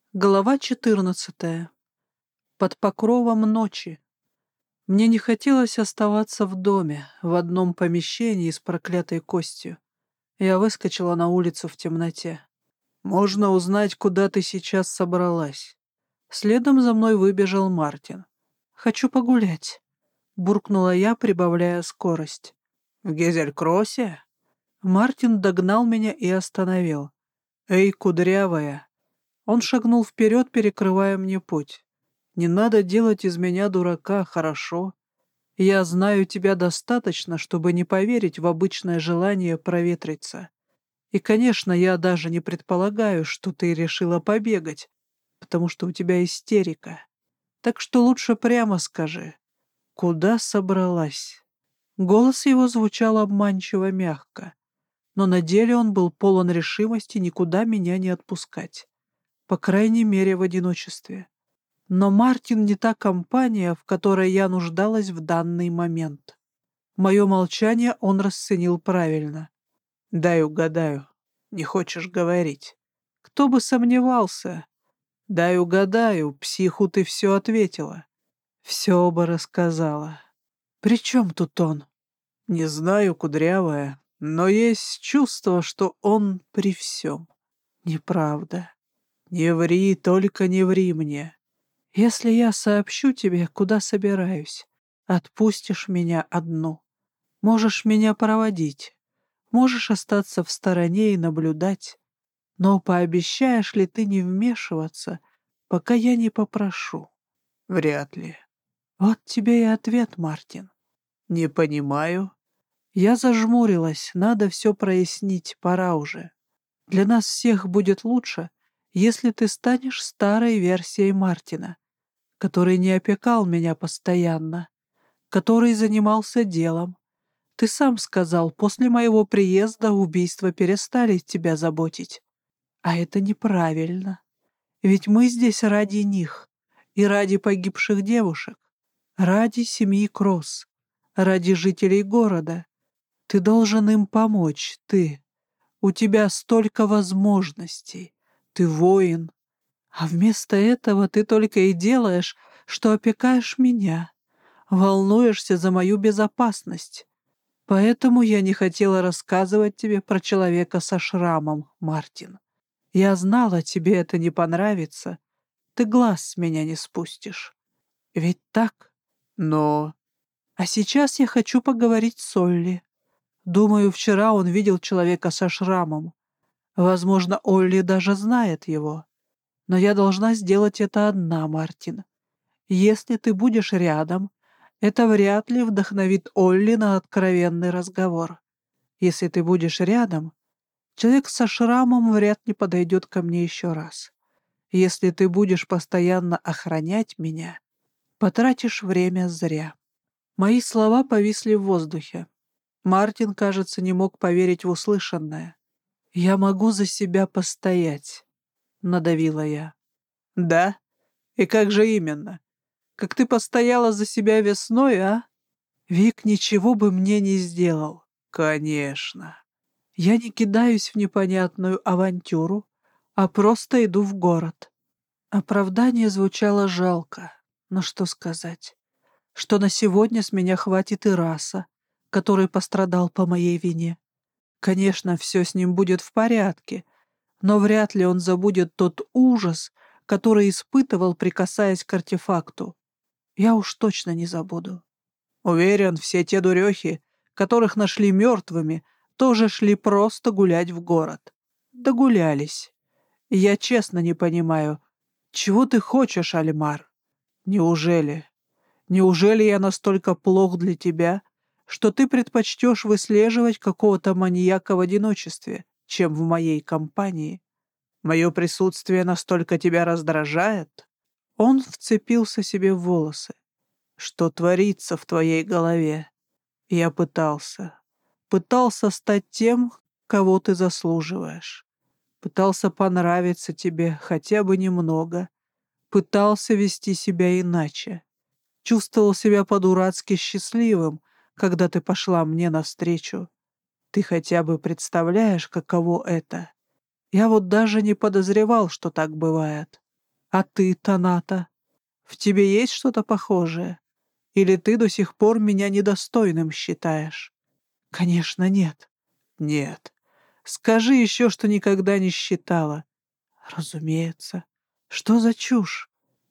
Глава 14. Под покровом ночи. Мне не хотелось оставаться в доме, в одном помещении с проклятой костью. Я выскочила на улицу в темноте. «Можно узнать, куда ты сейчас собралась?» Следом за мной выбежал Мартин. «Хочу погулять», — буркнула я, прибавляя скорость. «В Гезель-Кроссе?» Мартин догнал меня и остановил. «Эй, кудрявая!» Он шагнул вперед, перекрывая мне путь. «Не надо делать из меня дурака, хорошо? Я знаю тебя достаточно, чтобы не поверить в обычное желание проветриться. И, конечно, я даже не предполагаю, что ты решила побегать, потому что у тебя истерика. Так что лучше прямо скажи, куда собралась?» Голос его звучал обманчиво мягко, но на деле он был полон решимости никуда меня не отпускать. По крайней мере, в одиночестве. Но Мартин не та компания, в которой я нуждалась в данный момент. Мое молчание он расценил правильно. «Дай угадаю. Не хочешь говорить?» «Кто бы сомневался?» «Дай угадаю, психу ты все ответила». «Все бы рассказала». «При чем тут он?» «Не знаю, кудрявая, но есть чувство, что он при всем». «Неправда». «Не ври, только не ври мне. Если я сообщу тебе, куда собираюсь, отпустишь меня одну. Можешь меня проводить, можешь остаться в стороне и наблюдать, но пообещаешь ли ты не вмешиваться, пока я не попрошу?» «Вряд ли». «Вот тебе и ответ, Мартин». «Не понимаю». Я зажмурилась, надо все прояснить, пора уже. Для нас всех будет лучше, если ты станешь старой версией Мартина, который не опекал меня постоянно, который занимался делом. Ты сам сказал, после моего приезда убийства перестали тебя заботить. А это неправильно. Ведь мы здесь ради них и ради погибших девушек, ради семьи Кросс, ради жителей города. Ты должен им помочь, ты. У тебя столько возможностей. Ты воин. А вместо этого ты только и делаешь, что опекаешь меня, волнуешься за мою безопасность. Поэтому я не хотела рассказывать тебе про человека со шрамом, Мартин. Я знала, тебе это не понравится. Ты глаз с меня не спустишь. Ведь так? Но... А сейчас я хочу поговорить с Олли. Думаю, вчера он видел человека со шрамом. Возможно, Олли даже знает его. Но я должна сделать это одна, Мартин. Если ты будешь рядом, это вряд ли вдохновит Олли на откровенный разговор. Если ты будешь рядом, человек со шрамом вряд ли подойдет ко мне еще раз. Если ты будешь постоянно охранять меня, потратишь время зря». Мои слова повисли в воздухе. Мартин, кажется, не мог поверить в услышанное. «Я могу за себя постоять», — надавила я. «Да? И как же именно? Как ты постояла за себя весной, а?» «Вик ничего бы мне не сделал». «Конечно». «Я не кидаюсь в непонятную авантюру, а просто иду в город». Оправдание звучало жалко, но что сказать? Что на сегодня с меня хватит и Раса, который пострадал по моей вине. Конечно, все с ним будет в порядке, но вряд ли он забудет тот ужас, который испытывал, прикасаясь к артефакту. Я уж точно не забуду. Уверен, все те дурехи, которых нашли мертвыми, тоже шли просто гулять в город. Догулялись. Я честно не понимаю, чего ты хочешь, Альмар? Неужели? Неужели я настолько плох для тебя, что ты предпочтешь выслеживать какого-то маньяка в одиночестве, чем в моей компании? Мое присутствие настолько тебя раздражает?» Он вцепился себе в волосы. «Что творится в твоей голове?» Я пытался стать тем, кого ты заслуживаешь. Пытался понравиться тебе хотя бы немного. Пытался вести себя иначе. Чувствовал себя по-дурацки счастливым, когда ты пошла мне навстречу. Ты хотя бы представляешь, каково это? Я вот даже не подозревал, что так бывает. А ты, Таната, в тебе есть что-то похожее? Или ты до сих пор меня недостойным считаешь? Конечно, нет. Нет. Скажи еще, что никогда не считала. Разумеется. Что за чушь?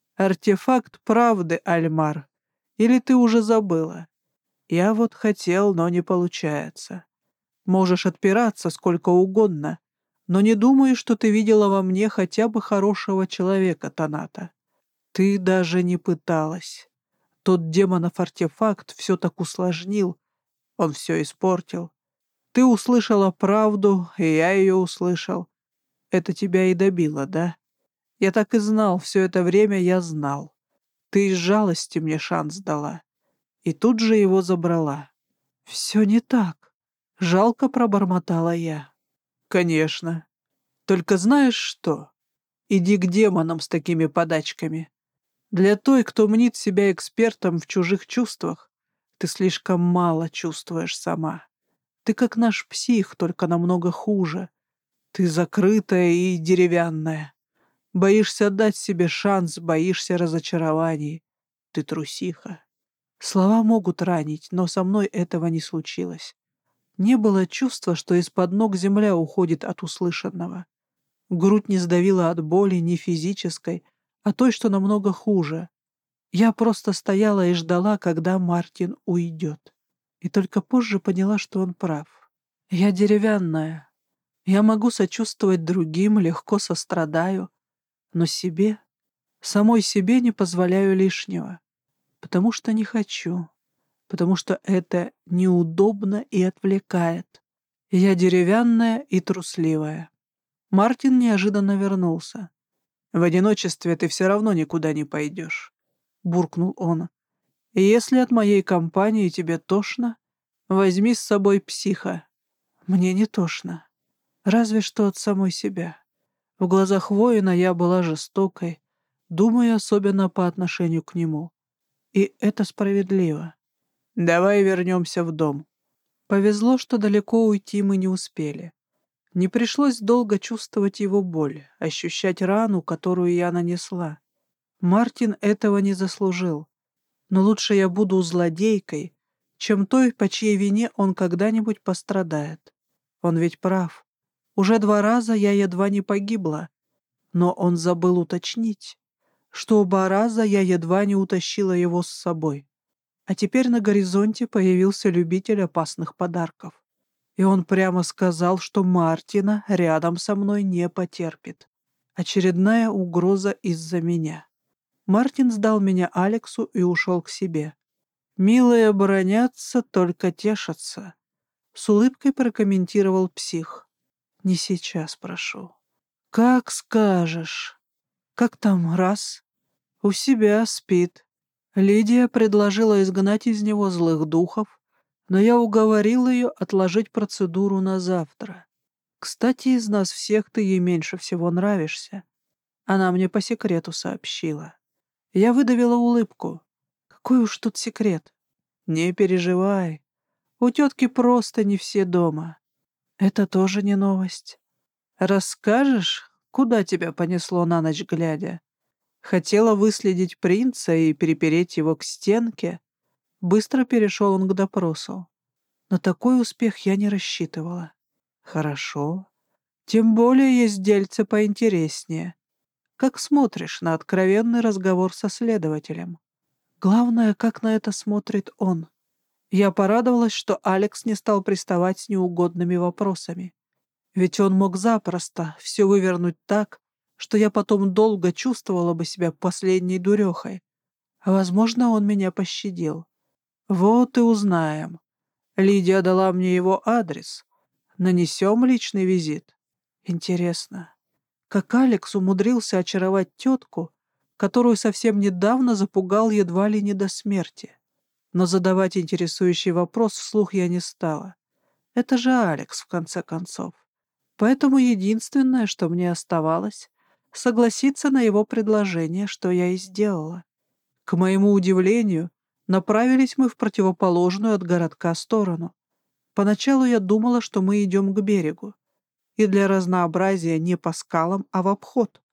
Артефакт правды, Альмар. Или ты уже забыла? Я вот хотел, но не получается. Можешь отпираться сколько угодно, но не думаю, что ты видела во мне хотя бы хорошего человека, Таната. Ты даже не пыталась. Тот демонов артефакт все так усложнил, он все испортил. Ты услышала правду, и я ее услышал. Это тебя и добило, да? Я так и знал, все это время я знал. Ты из жалости мне шанс дала. И тут же его забрала. Все не так. Жалко пробормотала я. Конечно. Только знаешь что? Иди к демонам с такими подачками. Для той, кто мнит себя экспертом в чужих чувствах, ты слишком мало чувствуешь сама. Ты как наш псих, только намного хуже. Ты закрытая и деревянная. Боишься дать себе шанс, боишься разочарований. Ты трусиха. Слова могут ранить, но со мной этого не случилось. Не было чувства, что из-под ног земля уходит от услышанного. Грудь не сдавила от боли, не физической, а той, что намного хуже. Я просто стояла и ждала, когда Мартин уйдет. И только позже поняла, что он прав. Я деревянная. Я могу сочувствовать другим, легко сострадаю, но себе, самой себе не позволяю лишнего, потому что не хочу, потому что это неудобно и отвлекает. Я деревянная и трусливая. Мартин неожиданно вернулся. «В одиночестве ты все равно никуда не пойдешь», — буркнул он. «И если от моей компании тебе тошно, возьми с собой психа». Мне не тошно, разве что от самой себя. В глазах воина я была жестокой, думаю, особенно по отношению к нему. И это справедливо. «Давай вернемся в дом». Повезло, что далеко уйти мы не успели. Не пришлось долго чувствовать его боль, ощущать рану, которую я нанесла. Мартин этого не заслужил. Но лучше я буду злодейкой, чем той, по чьей вине он когда-нибудь пострадает. Он ведь прав. Уже 2 раза я едва не погибла. Но он забыл уточнить, что оба раза я едва не утащила его с собой. А теперь на горизонте появился любитель опасных подарков. И он прямо сказал, что Мартина рядом со мной не потерпит. Очередная угроза из-за меня. Мартин сдал меня Алексу и ушел к себе. «Милые бронятся, только тешатся», — с улыбкой прокомментировал псих. «Не сейчас, прошу». «Как скажешь. Как там раз?» «У себя спит». Лидия предложила изгнать из него злых духов, но я уговорил ее отложить процедуру на завтра. «Кстати, из нас всех ты ей меньше всего нравишься». Она мне по секрету сообщила. Я выдавила улыбку. Какой уж тут секрет. «Не переживай. У тетки просто не все дома». Это тоже не новость. «Расскажешь, куда тебя понесло на ночь глядя? Хотела выследить принца и перепереть его к стенке?» Быстро перешел он к допросу. На такой успех я не рассчитывала. «Хорошо. Тем более есть дельце поинтереснее. Как смотришь на откровенный разговор со следователем?» Главное, как на это смотрит он. Я порадовалась, что Алекс не стал приставать с неугодными вопросами. Ведь он мог запросто все вывернуть так, что я потом долго чувствовала бы себя последней дурехой. А, возможно, он меня пощадил. Вот и узнаем. Лидия дала мне его адрес. Нанесем личный визит. Интересно, как Алекс умудрился очаровать тетку, которую совсем недавно запугал едва ли не до смерти. Но задавать интересующий вопрос вслух я не стала. Это же Алекс, в конце концов. Поэтому единственное, что мне оставалось, согласиться на его предложение, что я и сделала. К моему удивлению, направились мы в противоположную от городка сторону. Поначалу я думала, что мы идем к берегу, и для разнообразия не по скалам, а в обход.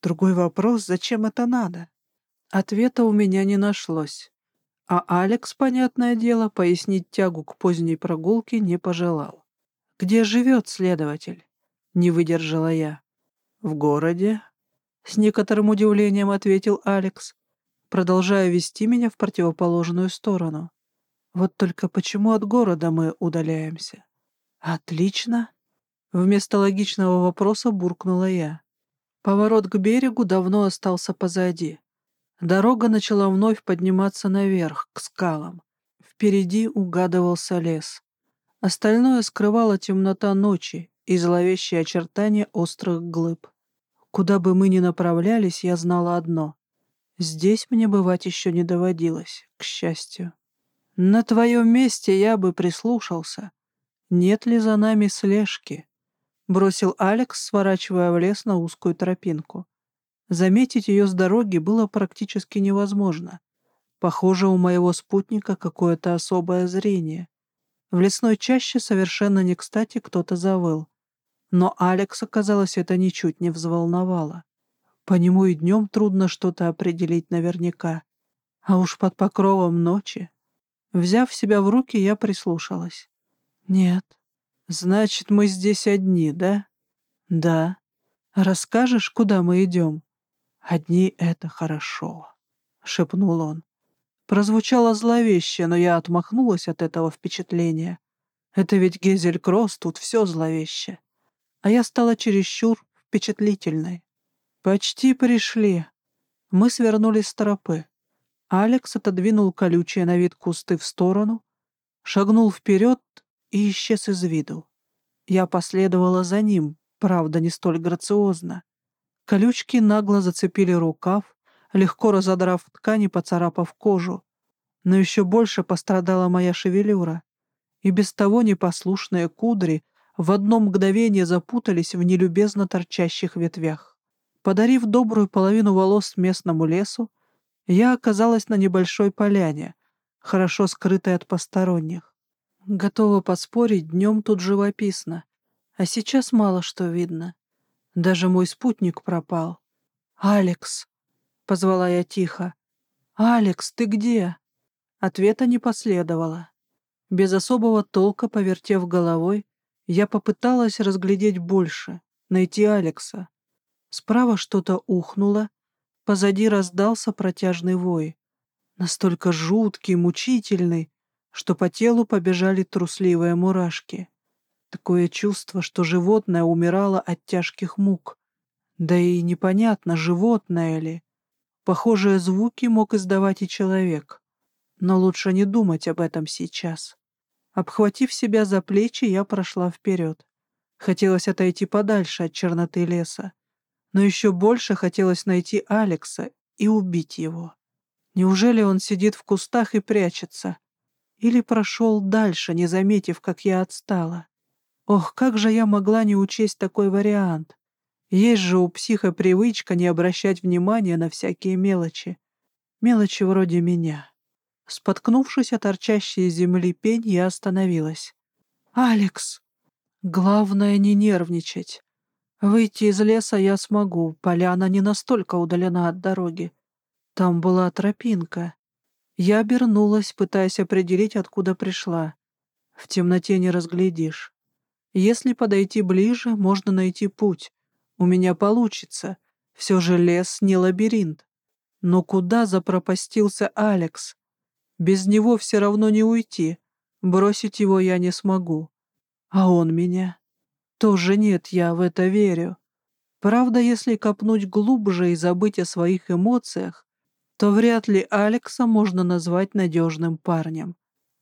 Другой вопрос, зачем это надо? Ответа у меня не нашлось. А Алекс, понятное дело, пояснить тягу к поздней прогулке не пожелал. «Где живет следователь?» — не выдержала я. «В городе», — с некоторым удивлением ответил Алекс, продолжая вести меня в противоположную сторону. «Вот только почему от города мы удаляемся?» «Отлично!» — вместо логичного вопроса буркнула я. Поворот к берегу давно остался позади. Дорога начала вновь подниматься наверх, к скалам. Впереди угадывался лес. Остальное скрывала темнота ночи и зловещие очертания острых глыб. Куда бы мы ни направлялись, я знала одно. Здесь мне бывать еще не доводилось, к счастью. На твоем месте я бы прислушался. Нет ли за нами слежки? Бросил Алекс, сворачивая в лес на узкую тропинку. Заметить ее с дороги было практически невозможно. Похоже, у моего спутника какое-то особое зрение. В лесной чаще совершенно не кстати кто-то завыл. Но Алекса, казалось, это ничуть не взволновало. По нему и днем трудно что-то определить наверняка. А уж под покровом ночи. Взяв себя в руки, я прислушалась. «Нет. Значит, мы здесь одни, да?» «Да. Расскажешь, куда мы идем?» «Одни — это хорошо», — шепнул он. Прозвучало зловеще, но я отмахнулась от этого впечатления. Это ведь Гезель-Кросс, тут все зловеще. А я стала чересчур впечатлительной. Почти пришли. Мы свернули с тропы. Алекс отодвинул колючие на вид кусты в сторону, шагнул вперед и исчез из виду. Я последовала за ним, правда, не столь грациозно. Колючки нагло зацепили рукав, легко разодрав ткань и поцарапав кожу. Но еще больше пострадала моя шевелюра, и без того непослушные кудри в одно мгновение запутались в нелюбезно торчащих ветвях. Подарив добрую половину волос местному лесу, я оказалась на небольшой поляне, хорошо скрытой от посторонних. Готова поспорить, днем тут живописно, а сейчас мало что видно. Даже мой спутник пропал. «Алекс!» — позвала я тихо. «Алекс, ты где?» Ответа не последовало. Без особого толка, повертев головой, я попыталась разглядеть больше, найти Алекса. Справа что-то ухнуло, позади раздался протяжный вой. Настолько жуткий, мучительный, что по телу побежали трусливые мурашки. Такое чувство, что животное умирало от тяжких мук. Да и непонятно, животное ли. Похожие звуки мог издавать и человек. Но лучше не думать об этом сейчас. Обхватив себя за плечи, я прошла вперед. Хотелось отойти подальше от черноты леса. Но еще больше хотелось найти Алекса и убить его. Неужели он сидит в кустах и прячется? Или прошел дальше, не заметив, как я отстала? Ох, как же я могла не учесть такой вариант? Есть же у психа привычка не обращать внимания на всякие мелочи. Мелочи вроде меня. Споткнувшись о торчащей из земли пень, я остановилась. «Алекс!» «Главное не нервничать. Выйти из леса я смогу, поляна не настолько удалена от дороги. Там была тропинка». Я обернулась, пытаясь определить, откуда пришла. В темноте не разглядишь. Если подойти ближе, можно найти путь. У меня получится. Все же лес не лабиринт. Но куда запропастился Алекс? Без него все равно не уйти. Бросить его я не смогу. А он меня? Тоже нет, я в это верю. Правда, если копнуть глубже и забыть о своих эмоциях, то вряд ли Алекса можно назвать надежным парнем.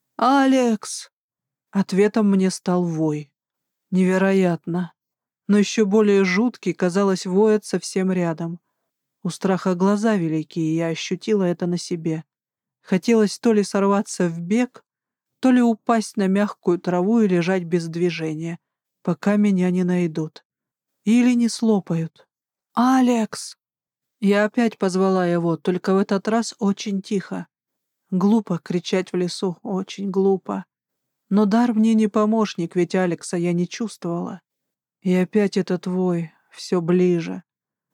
«Алекс!» Ответом мне стал вой. Невероятно. Но еще более жуткий, казалось, воет совсем рядом. У страха глаза великие, я ощутила это на себе. Хотелось то ли сорваться в бег, то ли упасть на мягкую траву и лежать без движения, пока меня не найдут. Или не слопают. «Алекс!» Я опять позвала его, только в этот раз очень тихо. Глупо кричать в лесу, очень глупо. Но дар мне не помощник, ведь Алекса я не чувствовала. И опять этот вой, все ближе.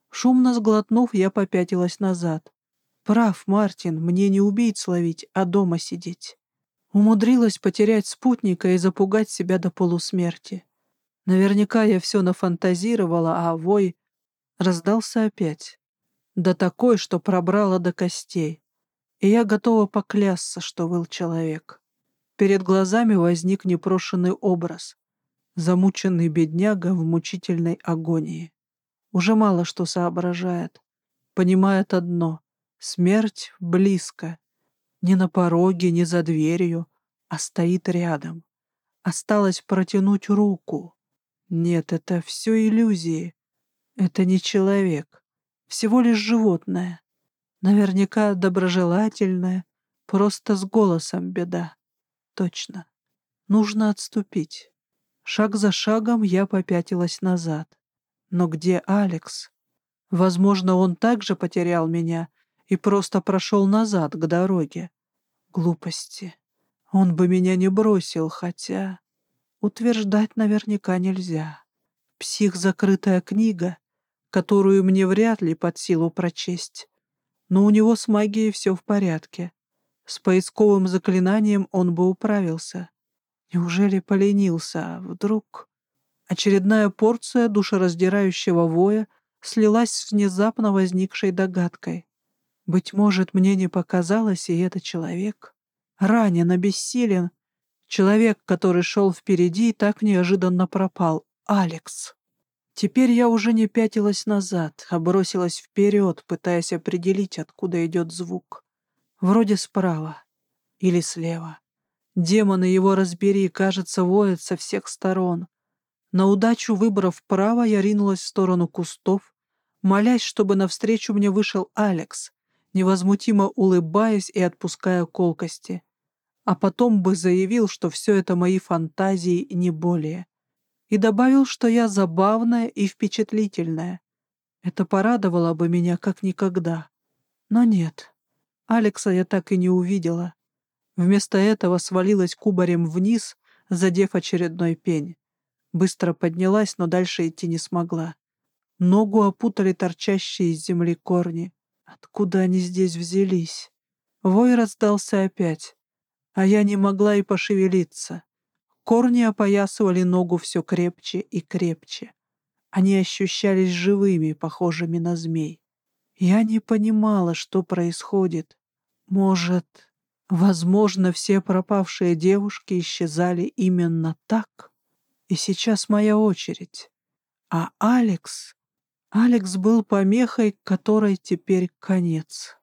Шумно сглотнув, я попятилась назад. Прав, Мартин, мне не убийц ловить, а дома сидеть. Умудрилась потерять спутника и запугать себя до полусмерти. Наверняка я все нафантазировала, а вой раздался опять. Да такой, что пробрало до костей. И я готова поклясться, что выл человек. Перед глазами возник непрошенный образ. Замученный бедняга в мучительной агонии. Уже мало что соображает. Понимает одно — смерть близко. Не на пороге, не за дверью, а стоит рядом. Осталось протянуть руку. Нет, это все иллюзии. Это не человек. Всего лишь животное. Наверняка доброжелательное. Просто с голосом беда. Точно. Нужно отступить. Шаг за шагом я попятилась назад. Но где Алекс? Возможно, он также потерял меня и просто прошел назад к дороге. Глупости. Он бы меня не бросил, хотя... Утверждать наверняка нельзя. Псих — закрытая книга, которую мне вряд ли под силу прочесть. Но у него с магией все в порядке. С поисковым заклинанием он бы управился. Неужели поленился, а вдруг... Очередная порция душераздирающего воя слилась с внезапно возникшей догадкой. Быть может, мне не показалось, и это человек. Ранен, обессилен. Человек, который шел впереди, так неожиданно пропал. Алекс. Теперь я уже не пятилась назад, а бросилась вперед, пытаясь определить, откуда идет звук. Вроде справа или слева. Демоны его разбери, кажется, воют со всех сторон. На удачу, выбрав право, я ринулась в сторону кустов, молясь, чтобы навстречу мне вышел Алекс, невозмутимо улыбаясь и отпуская колкости. А потом бы заявил, что все это мои фантазии и не более. И добавил, что я забавная и впечатлительная. Это порадовало бы меня как никогда. Но нет, Алекса я так и не увидела. Вместо этого свалилась кубарем вниз, задев очередной пень. Быстро поднялась, но дальше идти не смогла. Ногу опутали торчащие из земли корни. Откуда они здесь взялись? Вой раздался опять, а я не могла и пошевелиться. Корни опоясывали ногу все крепче и крепче. Они ощущались живыми, похожими на змей. Я не понимала, что происходит. Может, возможно, все пропавшие девушки исчезали именно так? И сейчас моя очередь. А Алекс был помехой, которой теперь конец.